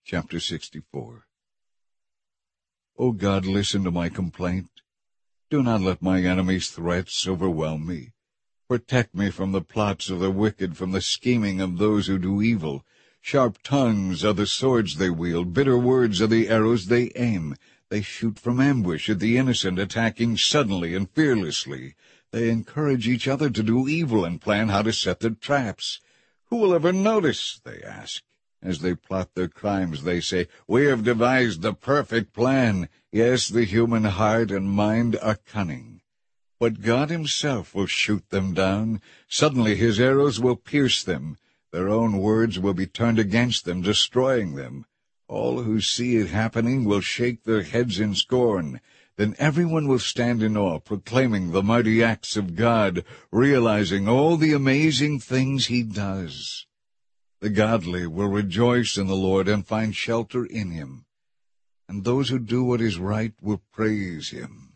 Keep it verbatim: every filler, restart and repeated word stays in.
Chapter sixty-four. O God, listen to my complaint. Do not let my enemies' threats overwhelm me. Protect me from the plots of the wicked, from the scheming of those who do evil. Sharp tongues are the swords they wield, bitter words are the arrows they aim. They shoot from ambush at the innocent, attacking suddenly and fearlessly. They encourage each other to do evil and plan how to set their traps. Who will ever notice, they ask. As they plot their crimes, they say, we have devised the perfect plan. Yes, the human heart and mind are cunning. But God himself will shoot them down. Suddenly his arrows will pierce them. Their own words will be turned against them, destroying them. All who see it happening will shake their heads in scorn. Then everyone will stand in awe, proclaiming the mighty acts of God, realizing all the amazing things he does. The godly will rejoice in the Lord and find shelter in him, and those who do what is right will praise him.